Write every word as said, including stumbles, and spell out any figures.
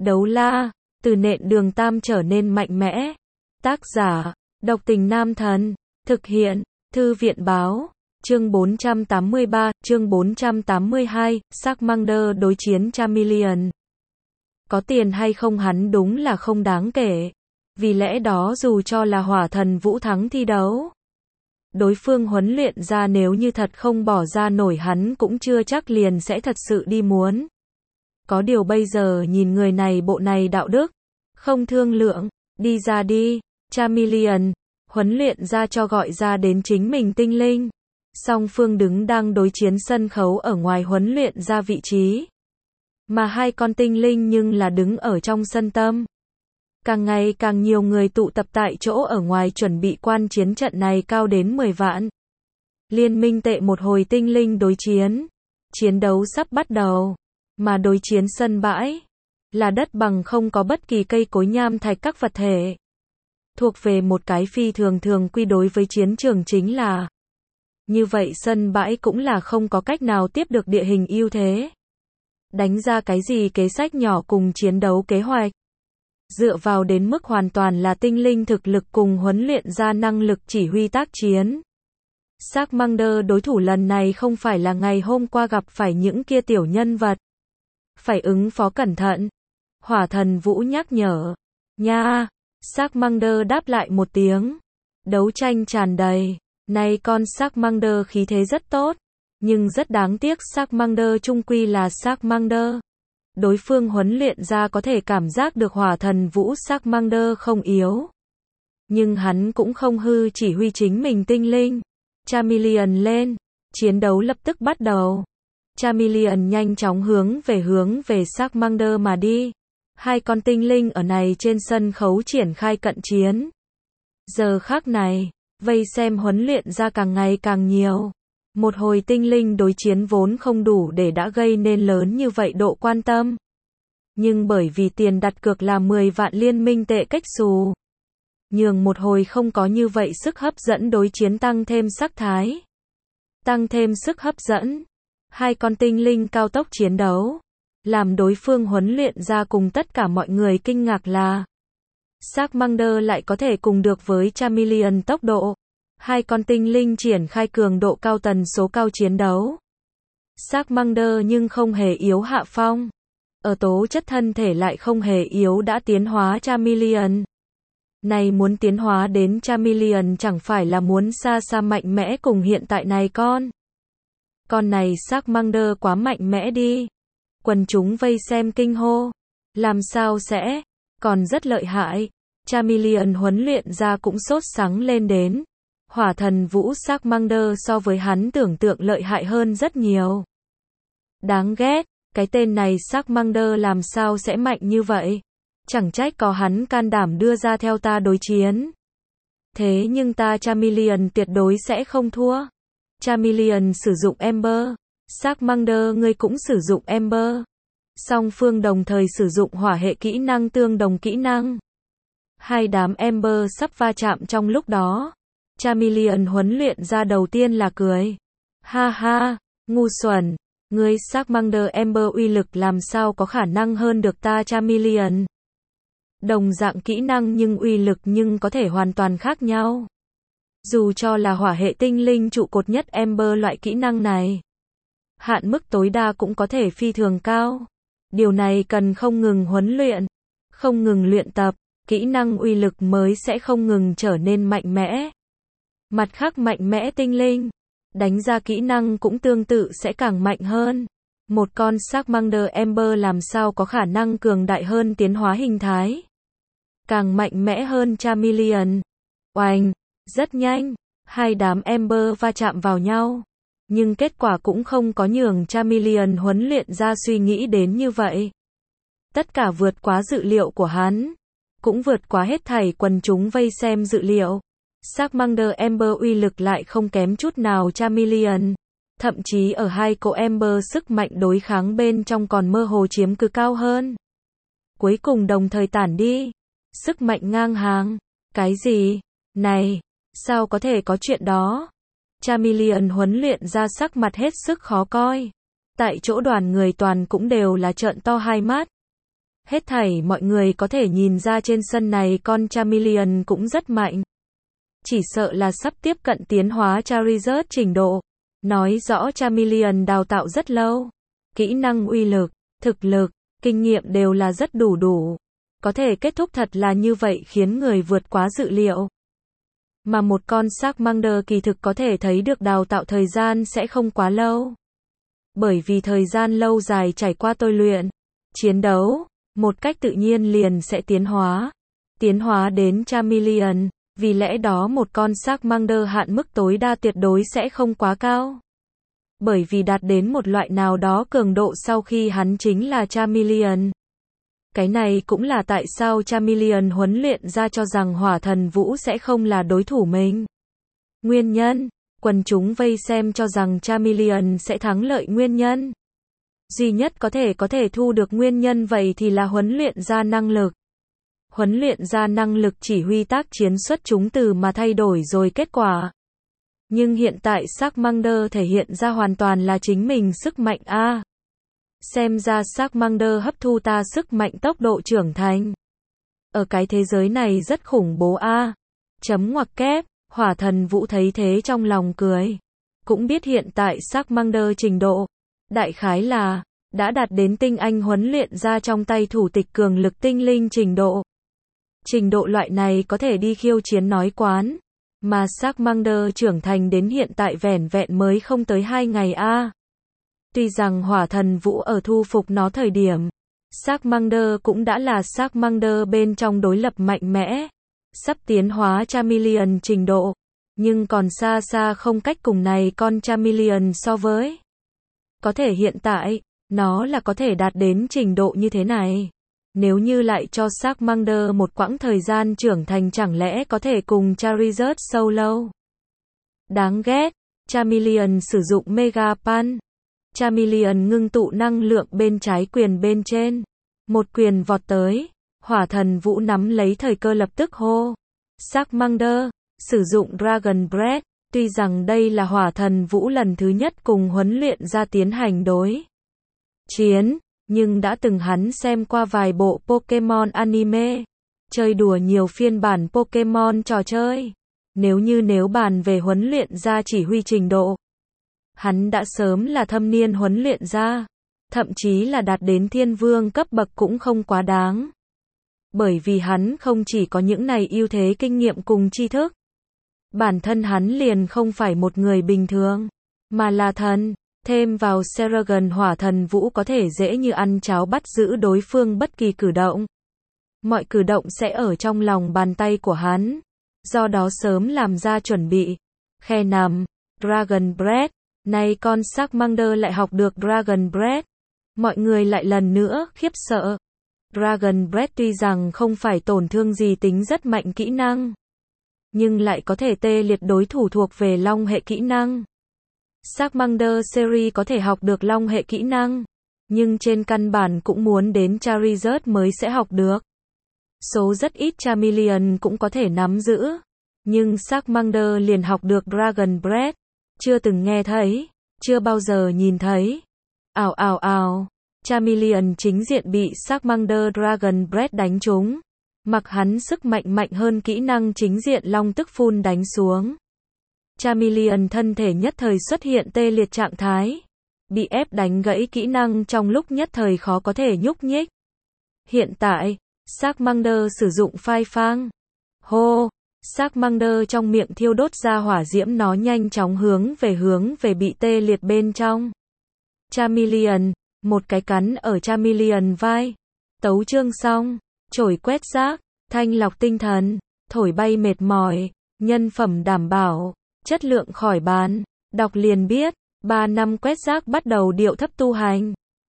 Đấu la, từ nện đường tam trở nên mạnh mẽ. Tác giả, độc tình nam thần. Thực hiện, thư viện báo. Chương bốn trăm tám mươi ba, chương bốn trăm tám mươi hai, Charmander đối chiến Charmeleon. Có tiền hay không hắn đúng là không đáng kể. Vì lẽ đó dù cho là hỏa thần vũ thắng thi đấu, đối phương huấn luyện ra nếu như thật không bỏ ra nổi hắn cũng chưa chắc liền sẽ thật sự đi muốn. Có điều bây giờ nhìn người này bộ này đạo đức, không thương lượng, đi ra đi, Charmeleon, huấn luyện ra cho gọi ra đến chính mình tinh linh. Song phương đứng đang đối chiến sân khấu ở ngoài huấn luyện ra vị trí. Mà hai con tinh linh nhưng là đứng ở trong sân tâm. Càng ngày càng nhiều người tụ tập tại chỗ ở ngoài chuẩn bị quan chiến trận này cao đến mười vạn. Liên minh tệ một hồi tinh linh đối chiến. Chiến đấu sắp bắt đầu. Mà đối chiến sân bãi là đất bằng không có bất kỳ cây cối nham thạch các vật thể. Thuộc về một cái phi thường thường quy đối với chiến trường chính là. Như vậy sân bãi cũng là không có cách nào tiếp được địa hình ưu thế. Đánh ra cái gì kế sách nhỏ cùng chiến đấu kế hoạch. Dựa vào đến mức hoàn toàn là tinh linh thực lực cùng huấn luyện ra năng lực chỉ huy tác chiến. Charmander đối thủ lần này không phải là ngày hôm qua gặp phải những kia tiểu nhân vật. Phải ứng phó cẩn thận. Hỏa thần vũ nhắc nhở. Nha, Charmander đáp lại một tiếng. Đấu tranh tràn đầy. Này con Charmander khí thế rất tốt. Nhưng rất đáng tiếc Charmander chung quy là Charmander. Đối phương huấn luyện ra có thể cảm giác được hỏa thần vũ Charmander không yếu. Nhưng hắn cũng không hư chỉ huy chính mình tinh linh. Charmeleon lên. Chiến đấu lập tức bắt đầu. Charmeleon nhanh chóng hướng về hướng về Charmander mà đi. Hai con tinh linh ở này trên sân khấu triển khai cận chiến. Giờ khắc này, vây xem huấn luyện ra càng ngày càng nhiều. Một hồi tinh linh đối chiến vốn không đủ để đã gây nên lớn như vậy độ quan tâm. Nhưng bởi vì tiền đặt cược là mười vạn liên minh tệ cách xù. Nhường một hồi không có như vậy sức hấp dẫn đối chiến tăng thêm sắc thái. Tăng thêm sức hấp dẫn. Hai con tinh linh cao tốc chiến đấu. Làm đối phương huấn luyện ra cùng tất cả mọi người kinh ngạc là. Charmander lại có thể cùng được với Charmeleon tốc độ. Hai con tinh linh triển khai cường độ cao tần số cao chiến đấu. Charmander nhưng không hề yếu hạ phong. Ở tố chất thân thể lại không hề yếu đã tiến hóa Charmeleon. Này muốn tiến hóa đến Charmeleon chẳng phải là muốn xa xa mạnh mẽ cùng hiện tại này con. Con này Charmander quá mạnh mẽ đi. Quần chúng vây xem kinh hô. Làm sao sẽ? Còn rất lợi hại. Charmeleon huấn luyện ra cũng sốt sắng lên đến. Hỏa thần vũ Charmander so với hắn tưởng tượng lợi hại hơn rất nhiều. Đáng ghét, cái tên này Charmander làm sao sẽ mạnh như vậy? Chẳng trách có hắn can đảm đưa ra theo ta đối chiến. Thế nhưng ta Charmeleon tuyệt đối sẽ không thua. Charmeleon sử dụng Ember. Charmander ngươi cũng sử dụng Ember. Song phương đồng thời sử dụng hỏa hệ kỹ năng tương đồng kỹ năng. Hai đám Ember sắp va chạm trong lúc đó. Charmeleon huấn luyện ra đầu tiên là cười. Ha ha, ngu xuẩn. Ngươi Charmander Ember uy lực làm sao có khả năng hơn được ta Charmeleon. Đồng dạng kỹ năng nhưng uy lực nhưng có thể hoàn toàn khác nhau. Dù cho là hỏa hệ tinh linh trụ cột nhất Ember loại kỹ năng này. Hạn mức tối đa cũng có thể phi thường cao. Điều này cần không ngừng huấn luyện. Không ngừng luyện tập. Kỹ năng uy lực mới sẽ không ngừng trở nên mạnh mẽ. Mặt khác mạnh mẽ tinh linh. Đánh ra kỹ năng cũng tương tự sẽ càng mạnh hơn. Một con Charmander Ember làm sao có khả năng cường đại hơn tiến hóa hình thái. Càng mạnh mẽ hơn Charmeleon. Oanh, rất nhanh. Hai đám Ember va chạm vào nhau. Nhưng kết quả cũng không có nhường Charmeleon huấn luyện ra suy nghĩ đến như vậy. Tất cả vượt quá dự liệu của hắn. Cũng vượt quá hết thảy quần chúng vây xem dự liệu. Charmander Ember uy lực lại không kém chút nào Charmeleon. Thậm chí ở hai cỗ Ember sức mạnh đối kháng bên trong còn mơ hồ chiếm cứ cao hơn. Cuối cùng đồng thời tản đi. Sức mạnh ngang hàng. Cái gì? Này, sao có thể có chuyện đó? Charmeleon huấn luyện ra sắc mặt hết sức khó coi. Tại chỗ đoàn người toàn cũng đều là trợn to hai mắt. Hết thảy mọi người có thể nhìn ra trên sân này con Charmeleon cũng rất mạnh. Chỉ sợ là sắp tiếp cận tiến hóa Charizard trình độ. Nói rõ Charmeleon đào tạo rất lâu. Kỹ năng uy lực, thực lực, kinh nghiệm đều là rất đủ đủ. Có thể kết thúc thật là như vậy khiến người vượt quá dự liệu. Mà một con Charmander kỳ thực có thể thấy được đào tạo thời gian sẽ không quá lâu. Bởi vì thời gian lâu dài trải qua tôi luyện, chiến đấu, một cách tự nhiên liền sẽ tiến hóa. Tiến hóa đến Charmeleon, vì lẽ đó một con Charmander hạn mức tối đa tuyệt đối sẽ không quá cao. Bởi vì đạt đến một loại nào đó cường độ sau khi hắn chính là Charmeleon. Cái này cũng là tại sao Charmeleon huấn luyện ra cho rằng Hỏa Thần Vũ sẽ không là đối thủ mình. Nguyên nhân, quần chúng vây xem cho rằng Charmeleon sẽ thắng lợi nguyên nhân. Duy nhất có thể có thể thu được nguyên nhân vậy thì là huấn luyện ra năng lực. Huấn luyện ra năng lực chỉ huy tác chiến xuất chúng từ mà thay đổi rồi kết quả. Nhưng hiện tại Charmander thể hiện ra hoàn toàn là chính mình sức mạnh a. À, xem ra Charmander hấp thu ta sức mạnh tốc độ trưởng thành. Ở cái thế giới này rất khủng bố a. À, chấm ngoặc kép, Hỏa Thần Vũ thấy thế trong lòng cười. Cũng biết hiện tại Charmander trình độ, đại khái là, đã đạt đến tinh anh huấn luyện ra trong tay thủ tịch cường lực tinh linh trình độ. Trình độ loại này có thể đi khiêu chiến nói quán. Mà Charmander trưởng thành đến hiện tại vẻn vẹn mới không tới hai ngày a. À, tuy rằng Hỏa Thần Vũ ở thu phục nó thời điểm, Charmander cũng đã là Charmander bên trong đối lập mạnh mẽ, sắp tiến hóa Charmeleon trình độ, nhưng còn xa xa không cách cùng này con Charmeleon so với. Có thể hiện tại, nó là có thể đạt đến trình độ như thế này. Nếu như lại cho Charmander một quãng thời gian trưởng thành chẳng lẽ có thể cùng Charizard sâu lâu. Đáng ghét, Charmeleon sử dụng Mega Punch. Charmeleon ngưng tụ năng lượng bên trái quyền bên trên. Một quyền vọt tới, Hỏa Thần Vũ nắm lấy thời cơ lập tức hô. Charmander, sử dụng Dragon Breath. Tuy rằng đây là Hỏa Thần Vũ lần thứ nhất cùng huấn luyện ra tiến hành đối chiến, nhưng đã từng hắn xem qua vài bộ Pokemon anime, chơi đùa nhiều phiên bản Pokemon trò chơi. Nếu như nếu bàn về huấn luyện ra chỉ huy trình độ, hắn đã sớm là thâm niên huấn luyện ra, thậm chí là đạt đến thiên vương cấp bậc cũng không quá đáng. Bởi vì hắn không chỉ có những này ưu thế kinh nghiệm cùng tri thức, bản thân hắn liền không phải một người bình thường, mà là thần. Thêm vào Seragon Hỏa Thần Vũ có thể dễ như ăn cháo bắt giữ đối phương bất kỳ cử động. Mọi cử động sẽ ở trong lòng bàn tay của hắn. Do đó sớm làm ra chuẩn bị. Khe nằm, Dragon Breath. Nay con Charmander lại học được Dragon Breath. Mọi người lại lần nữa khiếp sợ. Dragon Breath tuy rằng không phải tổn thương gì tính rất mạnh kỹ năng, nhưng lại có thể tê liệt đối thủ thuộc về long hệ kỹ năng. Charmander series có thể học được long hệ kỹ năng, nhưng trên căn bản cũng muốn đến Charizard mới sẽ học được. Số rất ít Charmeleon cũng có thể nắm giữ, nhưng Charmander liền học được Dragon Breath, chưa từng nghe thấy, chưa bao giờ nhìn thấy. Ào ào ào, Charmeleon chính diện bị Charmander Dragon Breath đánh trúng, mặc hắn sức mạnh mạnh hơn kỹ năng chính diện long tức phun đánh xuống. Charmeleon thân thể nhất thời xuất hiện tê liệt trạng thái, bị ép đánh gãy kỹ năng trong lúc nhất thời khó có thể nhúc nhích. Hiện tại, Charmander sử dụng phai phang. Hô, Charmander trong miệng thiêu đốt ra hỏa diễm, nó nhanh chóng hướng về hướng về bị tê liệt bên trong. Charmeleon, một cái cắn ở Charmeleon vai. Tấu chương xong, chổi quét rác, thanh lọc tinh thần, thổi bay mệt mỏi, nhân phẩm đảm bảo, chất lượng khỏi bàn. Đọc liền biết, ba năm quét rác bắt đầu điệu thấp tu hành.